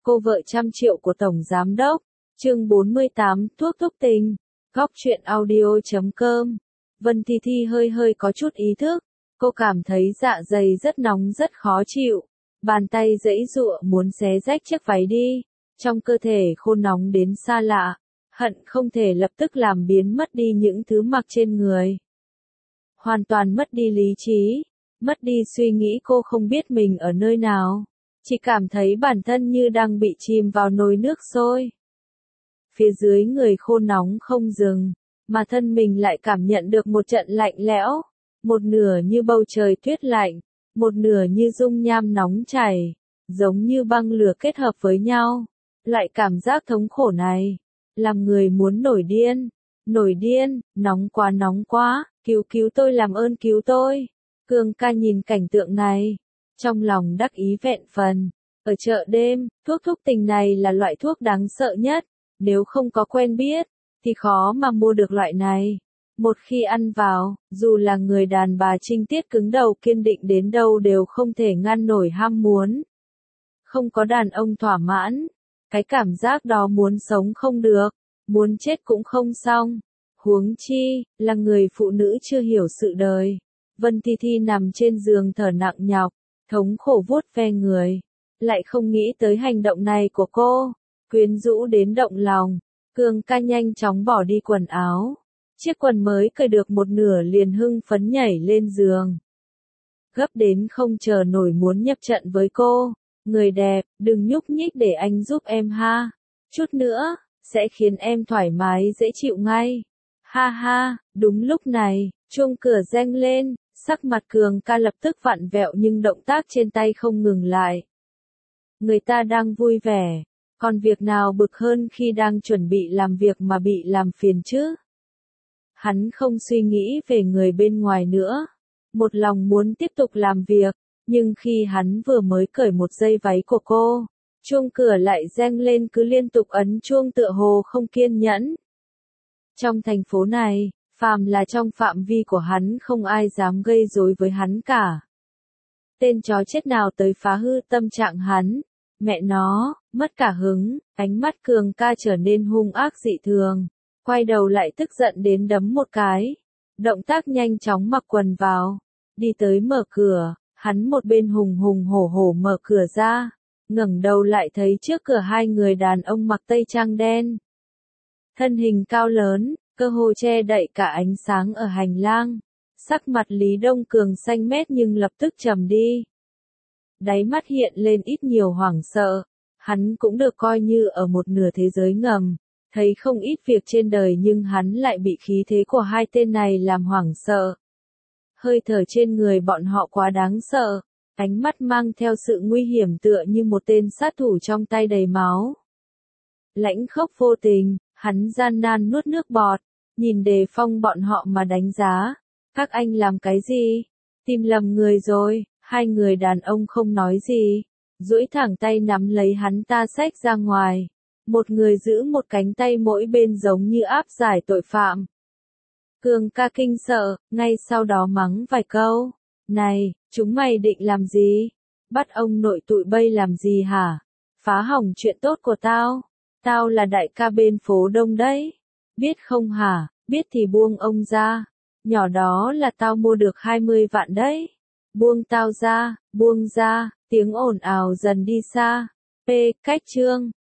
Cô vợ trăm triệu của Tổng Giám Đốc. Chương 48, thuốc thúc tình. Góc truyện audio.com. Vân Thi Thi hơi có chút ý thức. Cô cảm thấy dạ dày rất nóng rất khó chịu. Bàn tay giãy giụa muốn xé rách chiếc váy đi. Trong cơ thể khô nóng đến xa lạ. Hận không thể lập tức làm biến mất đi những thứ mặc trên người. Hoàn toàn mất đi lý trí. Mất đi suy nghĩ, cô không biết mình ở nơi nào. Chỉ cảm thấy bản thân như đang bị chìm vào nồi nước sôi. Phía dưới người khô nóng không dừng, mà thân mình lại cảm nhận được một trận lạnh lẽo. Một nửa như bầu trời tuyết lạnh, một nửa như dung nham nóng chảy, giống như băng lửa kết hợp với nhau. Loại cảm giác thống khổ này, làm người muốn nổi điên, nóng quá, cứu tôi, làm ơn cứu tôi. Cương ca nhìn cảnh tượng này, trong lòng đắc ý vẹn phần. Ở chợ đêm, thuốc thúc tình này là loại thuốc đáng sợ nhất, nếu không có quen biết, thì khó mà mua được loại này. Một khi ăn vào, dù là người đàn bà trinh tiết cứng đầu kiên định đến đâu đều không thể ngăn nổi ham muốn. Không có đàn ông thỏa mãn, cái cảm giác đó muốn sống không được, muốn chết cũng không xong. Huống chi, là người phụ nữ chưa hiểu sự đời. Vân Thi Thi nằm trên giường thở nặng nhọc, thống khổ vuốt ve người. Lại không nghĩ tới hành động này của cô, quyến rũ đến động lòng. Cương ca nhanh chóng bỏ đi quần áo. Chiếc quần mới cởi được một nửa liền hưng phấn nhảy lên giường. Gấp đến không chờ nổi muốn nhập trận với cô. Người đẹp, đừng nhúc nhích để anh giúp em ha. Chút nữa, sẽ khiến em thoải mái dễ chịu ngay. Ha ha, đúng lúc này, chuông cửa reng lên, sắc mặt Cường ca lập tức vặn vẹo nhưng động tác trên tay không ngừng lại. Người ta đang vui vẻ, còn việc nào bực hơn khi đang chuẩn bị làm việc mà bị làm phiền chứ? Hắn không suy nghĩ về người bên ngoài nữa, một lòng muốn tiếp tục làm việc, nhưng khi hắn vừa mới cởi một dây váy của cô, chuông cửa lại reng lên, cứ liên tục ấn chuông tựa hồ không kiên nhẫn. Trong thành phố này, phàm là trong phạm vi của hắn không ai dám gây rối với hắn cả. Tên chó chết nào tới phá hư tâm trạng hắn, mẹ nó, mất cả hứng. Ánh mắt Cường ca trở nên hung ác dị thường, quay đầu lại tức giận đến đấm một cái. Động tác nhanh chóng mặc quần vào, đi tới mở cửa, hắn một bên hùng hổ mở cửa ra, ngẩng đầu lại thấy trước cửa hai người đàn ông mặc tây trang đen. Thân hình cao lớn, cơ hồ che đậy cả ánh sáng ở hành lang. Sắc mặt Lý Đông Cường xanh mét nhưng lập tức trầm đi. Đáy mắt hiện lên ít nhiều hoảng sợ. Hắn cũng được coi như ở một nửa thế giới ngầm, thấy không ít việc trên đời nhưng hắn lại bị khí thế của hai tên này làm hoảng sợ. Hơi thở trên người bọn họ quá đáng sợ, ánh mắt mang theo sự nguy hiểm tựa như một tên sát thủ trong tay đầy máu. Lãnh khốc vô tình, hắn gian nan nuốt nước bọt, nhìn đề phong bọn họ mà đánh giá. Các anh làm cái gì? Tìm lầm người rồi. Hai người đàn ông không nói gì, duỗi thẳng tay nắm lấy hắn ta xách ra ngoài. Một người giữ một cánh tay mỗi bên giống như áp giải tội phạm. Cường ca kinh sợ, ngay sau đó mắng vài câu. Này, chúng mày định làm gì? Bắt ông nội tụi bay làm gì hả? Phá hỏng chuyện tốt của tao. Tao là đại ca bên phố Đông đấy. Biết không hả? Biết thì buông ông ra. Nhỏ đó là tao mua được 20 vạn đấy. Buông tao ra, buông ra. Tiếng ồn ào dần đi xa. Cách chương.